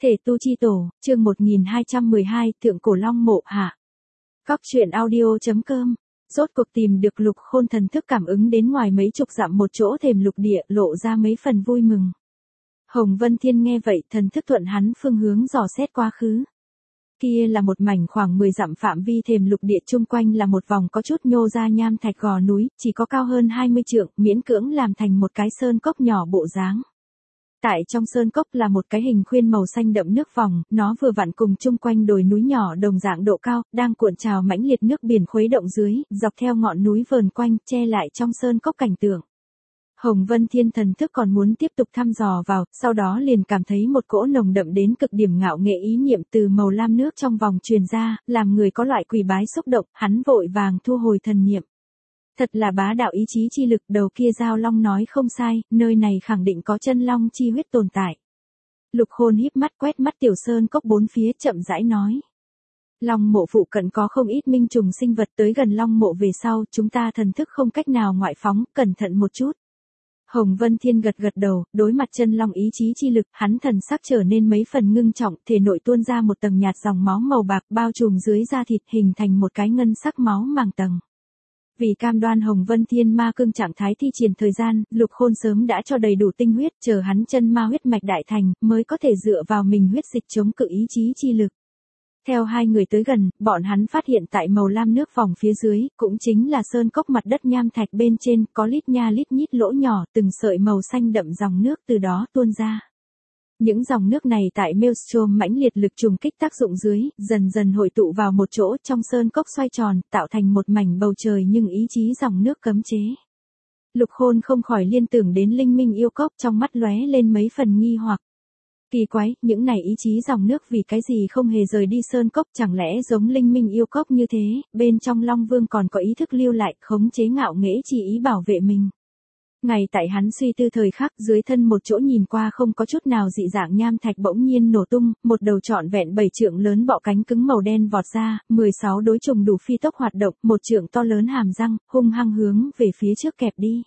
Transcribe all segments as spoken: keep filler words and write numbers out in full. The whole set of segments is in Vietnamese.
Thể tu chi tổ, chương một nghìn hai trăm mười hai, Thượng Cổ Long Mộ hạ. Góc truyện audio.com. Rốt cuộc tìm được Lục Khôn thần thức cảm ứng đến ngoài mấy chục dặm một chỗ thềm lục địa, lộ ra mấy phần vui mừng. Hồng Vân Thiên nghe vậy, thần thức thuận hắn phương hướng dò xét quá khứ. Kia là một mảnh khoảng mười dặm phạm vi thềm lục địa, chung quanh là một vòng có chút nhô ra nham thạch gò núi, chỉ có cao hơn hai mươi trượng, miễn cưỡng làm thành một cái sơn cốc nhỏ bộ dáng. Tại trong sơn cốc là một cái hình khuyên màu xanh đậm nước vòng, nó vừa vặn cùng chung quanh đồi núi nhỏ đồng dạng độ cao, đang cuộn trào mãnh liệt nước biển khuấy động dưới, dọc theo ngọn núi vờn quanh, che lại trong sơn cốc cảnh tượng. Hồng Vân Thiên thần thức còn muốn tiếp tục thăm dò vào, sau đó liền cảm thấy một cỗ nồng đậm đến cực điểm ngạo nghệ ý niệm từ màu lam nước trong vòng truyền ra, làm người có loại quỳ bái xúc động, hắn vội vàng thu hồi thần niệm. Thật là bá đạo ý chí chi lực, đầu kia Giao Long nói không sai, nơi này khẳng định có chân long chi huyết tồn tại. Lục Khôn híp mắt quét mắt tiểu sơn cốc bốn phía, chậm rãi nói. Long mộ phụ cận có không ít minh trùng sinh vật, tới gần long mộ về sau, chúng ta thần thức không cách nào ngoại phóng, cẩn thận một chút. Hồng Vân Thiên gật gật đầu, đối mặt chân long ý chí chi lực, hắn thần sắc trở nên mấy phần ngưng trọng, thể nội tuôn ra một tầng nhạt dòng máu màu bạc bao trùm dưới da thịt, hình thành một cái ngân sắc máu màng tầng. Vì cam đoan Hồng Vân Thiên ma cương trạng thái thi triển thời gian, Lục Khôn sớm đã cho đầy đủ tinh huyết, chờ hắn chân ma huyết mạch đại thành, mới có thể dựa vào mình huyết dịch chống cự ý chí chi lực. Theo hai người tới gần, bọn hắn phát hiện tại màu lam nước vòng phía dưới, cũng chính là sơn cốc mặt đất nham thạch bên trên, có lít nha lít nhít lỗ nhỏ, từng sợi màu xanh đậm dòng nước từ đó tuôn ra. Những dòng nước này tại Maelstrom mãnh liệt lực trùng kích tác dụng dưới, dần dần hội tụ vào một chỗ trong sơn cốc xoay tròn, tạo thành một mảnh bầu trời nhưng ý chí dòng nước cấm chế. Lục Khôn không khỏi liên tưởng đến linh minh yêu cốc, trong mắt lóe lên mấy phần nghi hoặc. Kỳ quái, những này ý chí dòng nước vì cái gì không hề rời đi sơn cốc, chẳng lẽ giống linh minh yêu cốc như thế, bên trong Long Vương còn có ý thức lưu lại, khống chế ngạo nghễ chỉ ý bảo vệ mình. Ngày tại hắn suy tư thời khắc, dưới thân một chỗ nhìn qua không có chút nào dị dạng nham thạch bỗng nhiên nổ tung, một đầu trọn vẹn bảy trượng lớn bọ cánh cứng màu đen vọt ra, mười sáu đối trùng đủ phi tốc hoạt động, một trượng to lớn hàm răng, hung hăng hướng về phía trước kẹp đi.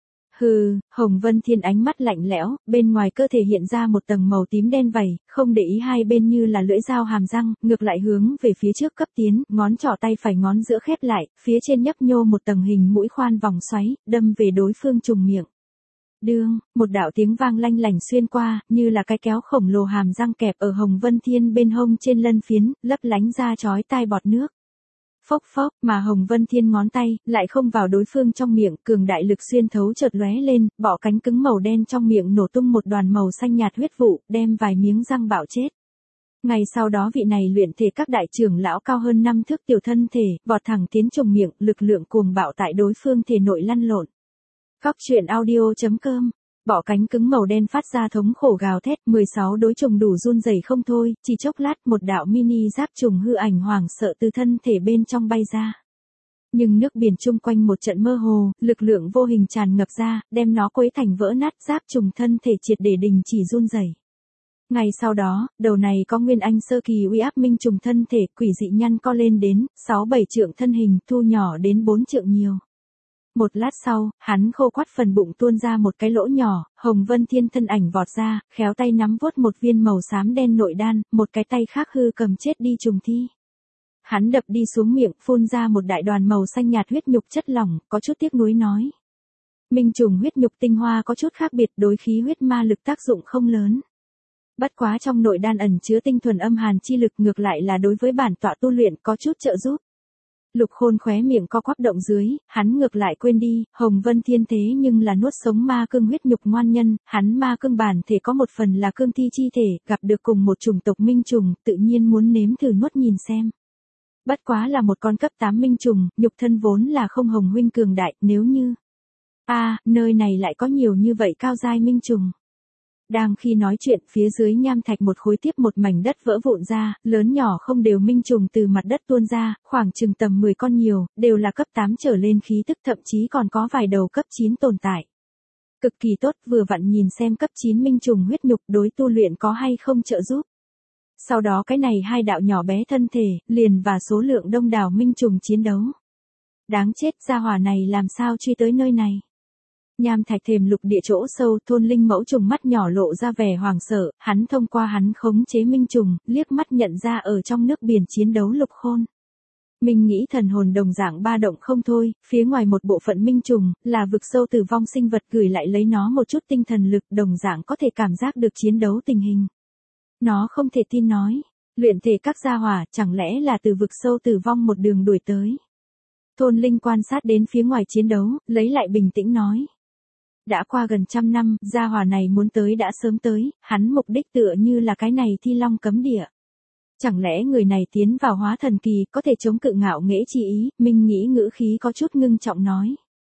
Hừ, Hồng Vân Thiên ánh mắt lạnh lẽo, bên ngoài cơ thể hiện ra một tầng màu tím đen vảy, không để ý hai bên như là lưỡi dao hàm răng, ngược lại hướng về phía trước cấp tiến, ngón trỏ tay phải ngón giữa khép lại, phía trên nhấp nhô một tầng hình mũi khoan vòng xoáy, đâm về đối phương trùng miệng. Đương, một đạo tiếng vang lanh lảnh xuyên qua, như là cái kéo khổng lồ hàm răng kẹp ở Hồng Vân Thiên bên hông trên lân phiến, lấp lánh ra chói tai bọt nước. Phốc phốc, mà Hồng Vân Thiên ngón tay, lại không vào đối phương trong miệng, cường đại lực xuyên thấu chợt lóe lên, bọ cánh cứng màu đen trong miệng nổ tung một đoàn màu xanh nhạt huyết vụ, đem vài miếng răng bạo chết. Ngày sau đó vị này luyện thể các đại trưởng lão cao hơn năm thước tiểu thân thể, vọt thẳng tiến trùng miệng, lực lượng cuồng bạo tại đối phương thể nội lăn lộn. Góc truyện audio.com. Bọ cánh cứng màu đen phát ra thống khổ gào thét, mười sáu đối trùng đủ run rẩy không thôi, chỉ chốc lát một đạo mini giáp trùng hư ảnh hoảng sợ từ thân thể bên trong bay ra. Nhưng nước biển chung quanh một trận mơ hồ, lực lượng vô hình tràn ngập ra, đem nó quấy thành vỡ nát, giáp trùng thân thể triệt để đình chỉ run rẩy. Ngày sau đó, đầu này có nguyên anh sơ kỳ uy áp minh trùng thân thể, quỷ dị nhăn co lên đến sáu bảy trượng thân hình, thu nhỏ đến bốn trượng nhiều. Một lát sau, hắn khô quắt phần bụng tuôn ra một cái lỗ nhỏ, Hồng Vân Thiên thân ảnh vọt ra, khéo tay nắm vuốt một viên màu xám đen nội đan, một cái tay khác hư cầm chết đi trùng thi. Hắn đập đi xuống miệng, phun ra một đại đoàn màu xanh nhạt huyết nhục chất lỏng, có chút tiếc nuối nói. Minh trùng huyết nhục tinh hoa có chút khác biệt, đối khí huyết ma lực tác dụng không lớn. Bất quá trong nội đan ẩn chứa tinh thuần âm hàn chi lực, ngược lại là đối với bản tọa tu luyện có chút trợ giúp. Lục Khôn khóe miệng co quắp động dưới, hắn ngược lại quên đi, Hồng Vân Thiên thế nhưng là nuốt sống ma cương huyết nhục ngoan nhân, hắn ma cương bản thể có một phần là cương thi chi thể, gặp được cùng một chủng tộc minh trùng, tự nhiên muốn nếm thử nuốt nhìn xem. Bất quá là một con cấp tám minh trùng, nhục thân vốn là không Hồng huynh cường đại, nếu như... a à, nơi này lại có nhiều như vậy cao giai minh trùng. Đang khi nói chuyện, phía dưới nham thạch một khối tiếp một mảnh đất vỡ vụn ra, lớn nhỏ không đều minh trùng từ mặt đất tuôn ra, khoảng chừng tầm mười con nhiều, đều là cấp tám trở lên khí tức, thậm chí còn có vài đầu cấp chín tồn tại. Cực kỳ tốt, vừa vặn nhìn xem cấp chín minh trùng huyết nhục đối tu luyện có hay không trợ giúp. Sau đó cái này hai đạo nhỏ bé thân thể, liền và số lượng đông đảo minh trùng chiến đấu. Đáng chết, gia hỏa này làm sao truy tới nơi này. Nham thạch thềm lục địa chỗ sâu, thôn linh mẫu trùng mắt nhỏ lộ ra vẻ hoàng sợ, hắn thông qua hắn khống chế minh trùng, liếc mắt nhận ra ở trong nước biển chiến đấu Lục Khôn. Mình nghĩ thần hồn đồng dạng ba động không thôi, phía ngoài một bộ phận minh trùng, là vực sâu tử vong sinh vật gửi lại lấy nó một chút tinh thần lực đồng dạng có thể cảm giác được chiến đấu tình hình. Nó không thể tin nói, luyện thể các gia hỏa chẳng lẽ là từ vực sâu tử vong một đường đuổi tới. Thôn linh quan sát đến phía ngoài chiến đấu, lấy lại bình tĩnh nói. Đã qua gần trăm năm, gia hỏa này muốn tới đã sớm tới, hắn mục đích tựa như là cái này thi long cấm địa. Chẳng lẽ người này tiến vào hóa thần kỳ có thể chống cự ngạo nghễ chi ý, Minh nghĩ ngữ khí có chút ngưng trọng nói.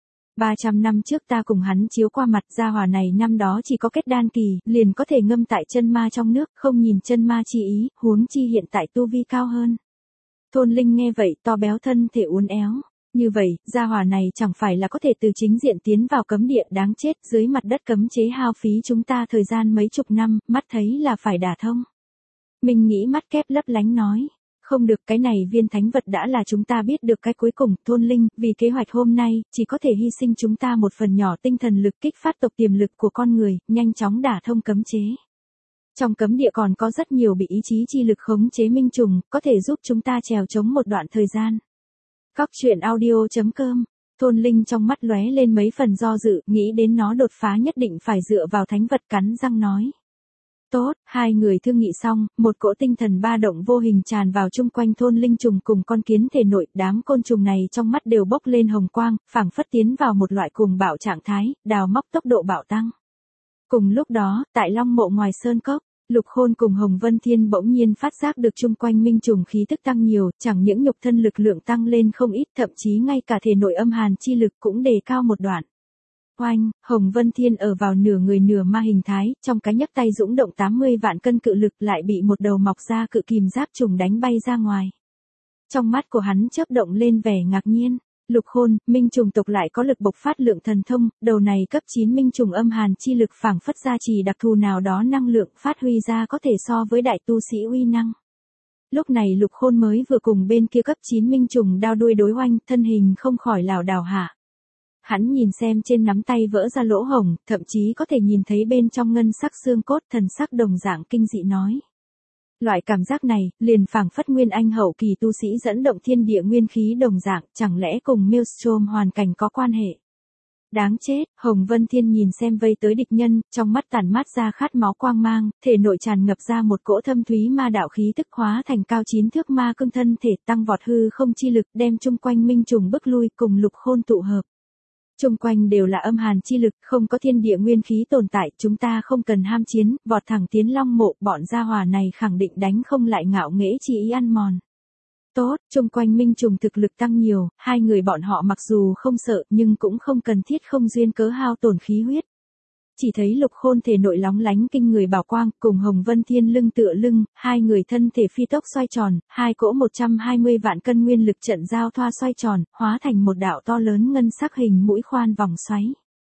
ba trăm năm trước ta cùng hắn chiếu qua mặt gia hỏa này năm đó chỉ có kết đan kỳ, liền có thể ngâm tại chân ma trong nước, không nhìn chân ma chi ý, huống chi hiện tại tu vi cao hơn. Thôn linh nghe vậy to béo thân thể uốn éo. Như vậy, gia hỏa này chẳng phải là có thể từ chính diện tiến vào cấm địa đáng chết dưới mặt đất cấm chế hao phí chúng ta thời gian mấy chục năm, mắt thấy là phải đả thông. Mình nghĩ mắt kép lấp lánh nói, không được cái này viên thánh vật đã là chúng ta biết được cái cuối cùng, thôn linh, vì kế hoạch hôm nay, chỉ có thể hy sinh chúng ta một phần nhỏ tinh thần lực kích phát tộc tiềm lực của con người, nhanh chóng đả thông cấm chế. Trong cấm địa còn có rất nhiều bị ý chí chi lực khống chế minh trùng, có thể giúp chúng ta trèo chống một đoạn thời gian. Cóc truyện audio chấm com. Thôn linh trong mắt lóe lên mấy phần do dự, nghĩ đến nó đột phá nhất định phải dựa vào thánh vật, cắn răng nói. Tốt, hai người thương nghị xong, một cỗ tinh thần ba động vô hình tràn vào chung quanh thôn linh trùng cùng con kiến thể nội, đám côn trùng này trong mắt đều bốc lên hồng quang, phảng phất tiến vào một loại cuồng bạo trạng thái, đào móc tốc độ bạo tăng. Cùng lúc đó, tại Long Mộ ngoài sơn cốc, Lục Khôn cùng Hồng Vân Thiên bỗng nhiên phát giác được chung quanh minh trùng khí tức tăng nhiều, chẳng những nhục thân lực lượng tăng lên không ít, thậm chí ngay cả thể nội âm hàn chi lực cũng đề cao một đoạn. Oanh, Hồng Vân Thiên ở vào nửa người nửa ma hình thái, trong cái nhấc tay dũng động tám mươi vạn cân cự lực lại bị một đầu mọc ra cự kìm giáp trùng đánh bay ra ngoài. Trong mắt của hắn chớp động lên vẻ ngạc nhiên. Lục Khôn, minh trùng tộc lại có lực bộc phát lượng thần thông, đầu này cấp chín minh trùng âm hàn chi lực phảng phất ra trì đặc thù nào đó năng lượng phát huy ra có thể so với đại tu sĩ uy năng. Lúc này Lục Khôn mới vừa cùng bên kia cấp chín minh trùng đao đuôi đối oanh, thân hình không khỏi lảo đảo hạ. Hắn nhìn xem trên nắm tay vỡ ra lỗ hổng, thậm chí có thể nhìn thấy bên trong ngân sắc xương cốt, thần sắc đồng dạng kinh dị nói. Loại cảm giác này, liền phảng phất nguyên anh hậu kỳ tu sĩ dẫn động thiên địa nguyên khí đồng dạng, chẳng lẽ cùng Maelstrom hoàn cảnh có quan hệ. Đáng chết, Hồng Vân Thiên nhìn xem vây tới địch nhân, trong mắt tản mát ra khát máu quang mang, thể nội tràn ngập ra một cỗ thâm thúy ma đạo khí tức hóa thành cao chín thước ma cương thân thể tăng vọt hư không chi lực đem chung quanh minh trùng bức lui cùng Lục Khôn tụ hợp. Chung quanh đều là âm hàn chi lực, không có thiên địa nguyên khí tồn tại, chúng ta không cần ham chiến, vọt thẳng tiến Long Mộ, bọn gia hỏa này khẳng định đánh không lại ngạo nghễ chi ý ăn mòn. Tốt, chung quanh minh trùng thực lực tăng nhiều, hai người bọn họ mặc dù không sợ nhưng cũng không cần thiết không duyên cớ hao tổn khí huyết. Chỉ thấy Lục Khôn thể nội lóng lánh kinh người bảo quang, cùng Hồng Vân Thiên lưng tựa lưng, hai người thân thể phi tốc xoay tròn, hai cỗ một trăm hai mươi vạn cân nguyên lực trận giao thoa xoay tròn, hóa thành một đạo to lớn ngân sắc hình mũi khoan vòng xoáy.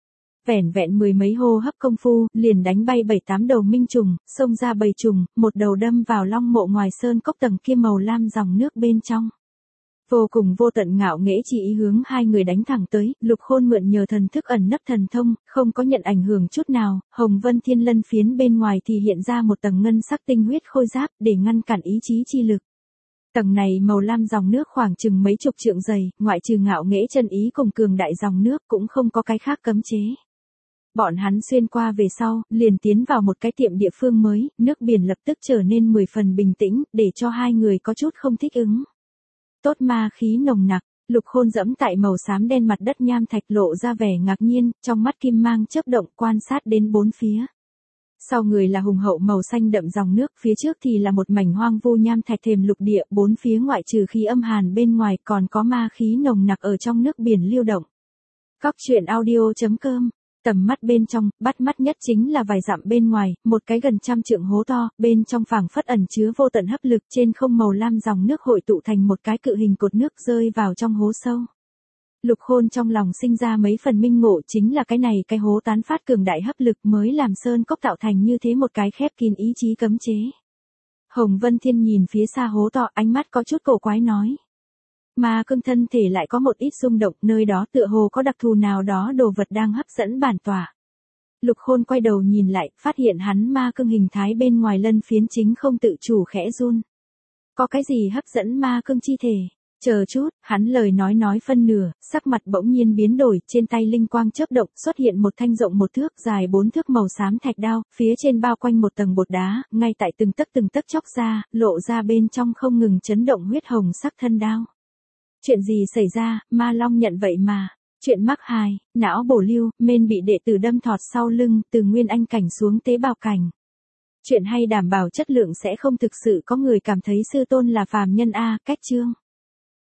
Vẻn vẹn mười mấy hô hấp công phu, liền đánh bay bảy tám đầu minh trùng, xông ra bầy trùng, một đầu đâm vào Long Mộ ngoài sơn cốc tầng kia màu lam dòng nước bên trong. Vô cùng vô tận ngạo nghễ chỉ ý hướng hai người đánh thẳng tới, Lục Khôn mượn nhờ thần thức ẩn nấp thần thông, không có nhận ảnh hưởng chút nào, Hồng Vân Thiên lân phiến bên ngoài thì hiện ra một tầng ngân sắc tinh huyết khôi giáp để ngăn cản ý chí chi lực. Tầng này màu lam dòng nước khoảng chừng mấy chục trượng dày, ngoại trừ ngạo nghễ chân ý cùng cường đại dòng nước cũng không có cái khác cấm chế. Bọn hắn xuyên qua về sau, liền tiến vào một cái tiệm địa phương mới, nước biển lập tức trở nên mười phần bình tĩnh, để cho hai người có chút không thích ứng. Tốt ma khí nồng nặc, Lục Khôn dẫm tại màu xám đen mặt đất nham thạch lộ ra vẻ ngạc nhiên, trong mắt kim mang chớp động quan sát đến bốn phía. Sau người là hùng hậu màu xanh đậm dòng nước, phía trước thì là một mảnh hoang vu nham thạch thềm lục địa, bốn phía ngoại trừ khí âm hàn bên ngoài còn có ma khí nồng nặc ở trong nước biển lưu động. Cóc truyện audio chấm com. Tầm mắt bên trong, bắt mắt nhất chính là vài dặm bên ngoài, một cái gần trăm trượng hố to, bên trong phảng phất ẩn chứa vô tận hấp lực, trên không màu lam dòng nước hội tụ thành một cái cự hình cột nước rơi vào trong hố sâu. Lục Khôn trong lòng sinh ra mấy phần minh ngộ, chính là cái này cái hố tán phát cường đại hấp lực mới làm sơn cốc tạo thành như thế một cái khép kín ý chí cấm chế. Hồng Vân Thiên nhìn phía xa hố to, ánh mắt có chút cổ quái nói. Ma cương thân thể lại có một ít rung động, nơi đó tựa hồ có đặc thù nào đó đồ vật đang hấp dẫn bản tỏa. Lục Khôn quay đầu nhìn lại, phát hiện hắn ma cương hình thái bên ngoài lân phiến chính không tự chủ khẽ run. Có cái gì hấp dẫn ma cương chi thể? Chờ chút, hắn lời nói nói phân nửa, sắc mặt bỗng nhiên biến đổi, trên tay linh quang chớp động, xuất hiện một thanh rộng một thước, dài bốn thước màu xám thạch đao, phía trên bao quanh một tầng bột đá, ngay tại từng tấc từng tấc chóc ra, lộ ra bên trong không ngừng chấn động huyết hồng sắc thân đao. Chuyện gì xảy ra, Ma Long nhận vậy mà. Chuyện mắc hài, não bổ lưu, men bị đệ tử đâm thọt sau lưng, từ nguyên anh cảnh xuống tế bào cảnh. Chuyện hay đảm bảo chất lượng sẽ không thực sự có người cảm thấy sư tôn là phàm nhân a, cách chương.